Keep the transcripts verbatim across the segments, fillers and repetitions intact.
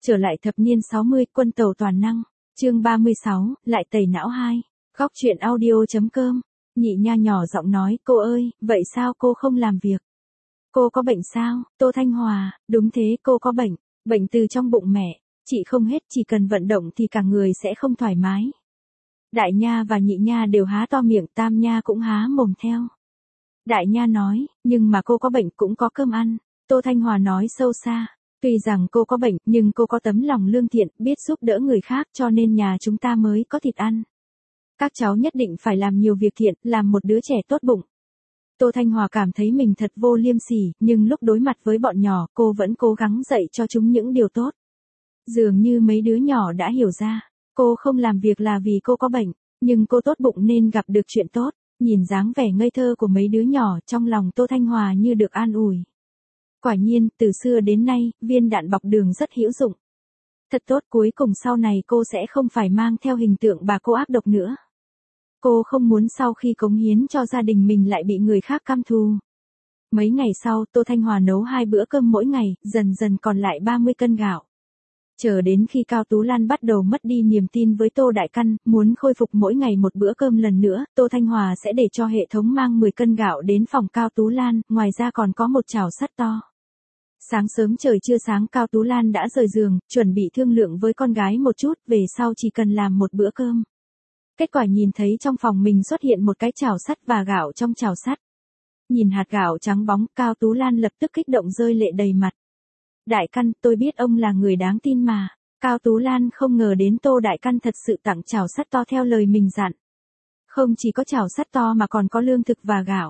Trở lại thập niên sáu mươi, quân tàu toàn năng. Chương ba mươi sáu, lại tẩy não hai. Góc truyện audio.com. Nhị nha nhỏ giọng nói, cô ơi, vậy sao cô không làm việc? Cô có bệnh sao? Tô Thanh Hòa, đúng thế, cô có bệnh. Bệnh từ trong bụng mẹ. Chị không hết, chỉ cần vận động thì cả người sẽ không thoải mái. Đại nha và nhị nha đều há to miệng, tam nha cũng há mồm theo. Đại nha nói, nhưng mà cô có bệnh cũng có cơm ăn. Tô Thanh Hòa nói sâu xa. Tuy rằng cô có bệnh, nhưng cô có tấm lòng lương thiện, biết giúp đỡ người khác cho nên nhà chúng ta mới có thịt ăn. Các cháu nhất định phải làm nhiều việc thiện, làm một đứa trẻ tốt bụng. Tô Thanh Hòa cảm thấy mình thật vô liêm sỉ, nhưng lúc đối mặt với bọn nhỏ, cô vẫn cố gắng dạy cho chúng những điều tốt. Dường như mấy đứa nhỏ đã hiểu ra, cô không làm việc là vì cô có bệnh, nhưng cô tốt bụng nên gặp được chuyện tốt. Nhìn dáng vẻ ngây thơ của mấy đứa nhỏ, trong lòng Tô Thanh Hòa như được an ủi. Quả nhiên, từ xưa đến nay, viên đạn bọc đường rất hữu dụng. Thật tốt, cuối cùng sau này cô sẽ không phải mang theo hình tượng bà cô ác độc nữa. Cô không muốn sau khi cống hiến cho gia đình mình lại bị người khác căm thù. Mấy ngày sau, Tô Thanh Hòa nấu hai bữa cơm mỗi ngày, dần dần còn lại ba mươi cân gạo. Chờ đến khi Cao Tú Lan bắt đầu mất đi niềm tin với Tô Đại Căn, muốn khôi phục mỗi ngày một bữa cơm lần nữa, Tô Thanh Hòa sẽ để cho hệ thống mang mười cân gạo đến phòng Cao Tú Lan, ngoài ra còn có một chảo sắt to. Sáng sớm trời chưa sáng, Cao Tú Lan đã rời giường, chuẩn bị thương lượng với con gái một chút, về sau chỉ cần làm một bữa cơm. Kết quả nhìn thấy trong phòng mình xuất hiện một cái chảo sắt và gạo trong chảo sắt. Nhìn hạt gạo trắng bóng, Cao Tú Lan lập tức kích động rơi lệ đầy mặt. Đại Căn, tôi biết ông là người đáng tin mà. Cao Tú Lan không ngờ đến Tô Đại Căn thật sự tặng chảo sắt to theo lời mình dặn. Không chỉ có chảo sắt to mà còn có lương thực và gạo.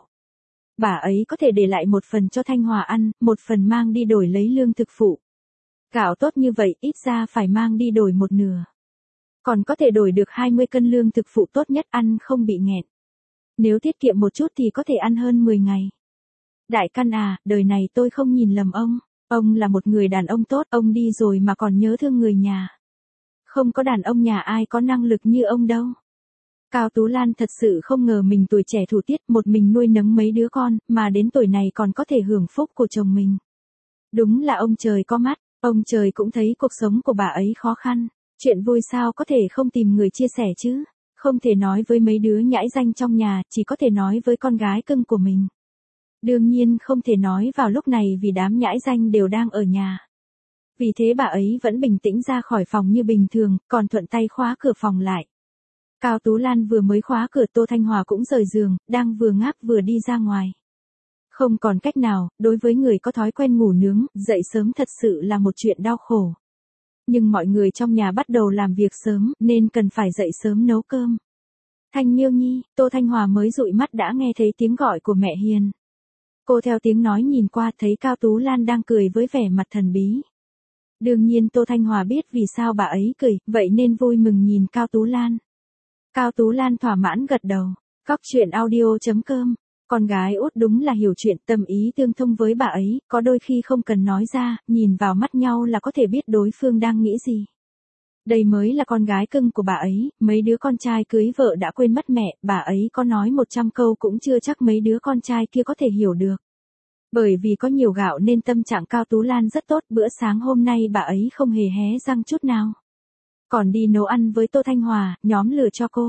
Bà ấy có thể để lại một phần cho Thanh Hòa ăn, một phần mang đi đổi lấy lương thực phụ. Gạo tốt như vậy, ít ra phải mang đi đổi một nửa. Còn có thể đổi được hai mươi cân lương thực phụ tốt nhất, ăn không bị nghẹn. Nếu tiết kiệm một chút thì có thể ăn hơn mười ngày. Đại Căn à, đời này tôi không nhìn lầm ông. Ông là một người đàn ông tốt, ông đi rồi mà còn nhớ thương người nhà. Không có đàn ông nhà ai có năng lực như ông đâu. Cao Tú Lan thật sự không ngờ mình tuổi trẻ thủ tiết, một mình nuôi nấng mấy đứa con, mà đến tuổi này còn có thể hưởng phúc của chồng mình. Đúng là ông trời có mắt, ông trời cũng thấy cuộc sống của bà ấy khó khăn. Chuyện vui sao có thể không tìm người chia sẻ chứ, không thể nói với mấy đứa nhãi danh trong nhà, chỉ có thể nói với con gái cưng của mình. Đương nhiên không thể nói vào lúc này vì đám nhãi danh đều đang ở nhà. Vì thế bà ấy vẫn bình tĩnh ra khỏi phòng như bình thường, còn thuận tay khóa cửa phòng lại. Cao Tú Lan vừa mới khóa cửa, Tô Thanh Hòa cũng rời giường, đang vừa ngáp vừa đi ra ngoài. Không còn cách nào, đối với người có thói quen ngủ nướng, dậy sớm thật sự là một chuyện đau khổ. Nhưng mọi người trong nhà bắt đầu làm việc sớm, nên cần phải dậy sớm nấu cơm. Thanh Miêu Nhi, Tô Thanh Hòa mới dụi mắt đã nghe thấy tiếng gọi của mẹ Hiền. Cô theo tiếng nói nhìn qua thấy Cao Tú Lan đang cười với vẻ mặt thần bí. Đương nhiên Tô Thanh Hòa biết vì sao bà ấy cười, vậy nên vui mừng nhìn Cao Tú Lan. Cao Tú Lan thỏa mãn gật đầu. Góc truyện audio.com. Con gái út đúng là hiểu chuyện, tâm ý tương thông với bà ấy, có đôi khi không cần nói ra, nhìn vào mắt nhau là có thể biết đối phương đang nghĩ gì. Đây mới là con gái cưng của bà ấy, mấy đứa con trai cưới vợ đã quên mất mẹ, bà ấy có nói một trăm câu cũng chưa chắc mấy đứa con trai kia có thể hiểu được. Bởi vì có nhiều gạo nên tâm trạng Cao Tú Lan rất tốt, bữa sáng hôm nay bà ấy không hề hé răng chút nào. Còn đi nấu ăn với Tô Thanh Hòa, nhóm lửa cho cô.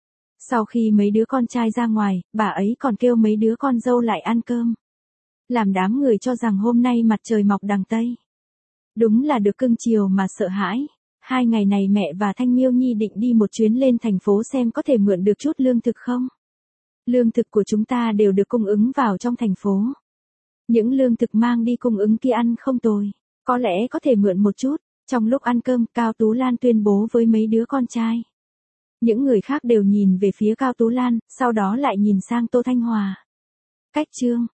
Sau khi mấy đứa con trai ra ngoài, bà ấy còn kêu mấy đứa con dâu lại ăn cơm. Làm đám người cho rằng hôm nay mặt trời mọc đằng Tây. Đúng là được cưng chiều mà sợ hãi. Hai ngày này mẹ và Thanh Miêu Nhi định đi một chuyến lên thành phố xem có thể mượn được chút lương thực không. Lương thực của chúng ta đều được cung ứng vào trong thành phố. Những lương thực mang đi cung ứng kia ăn không tồi. Có lẽ có thể mượn một chút. Trong lúc ăn cơm, Cao Tú Lan tuyên bố với mấy đứa con trai. Những người khác đều nhìn về phía Cao Tú Lan, sau đó lại nhìn sang Tô Thanh Hòa. Cách chương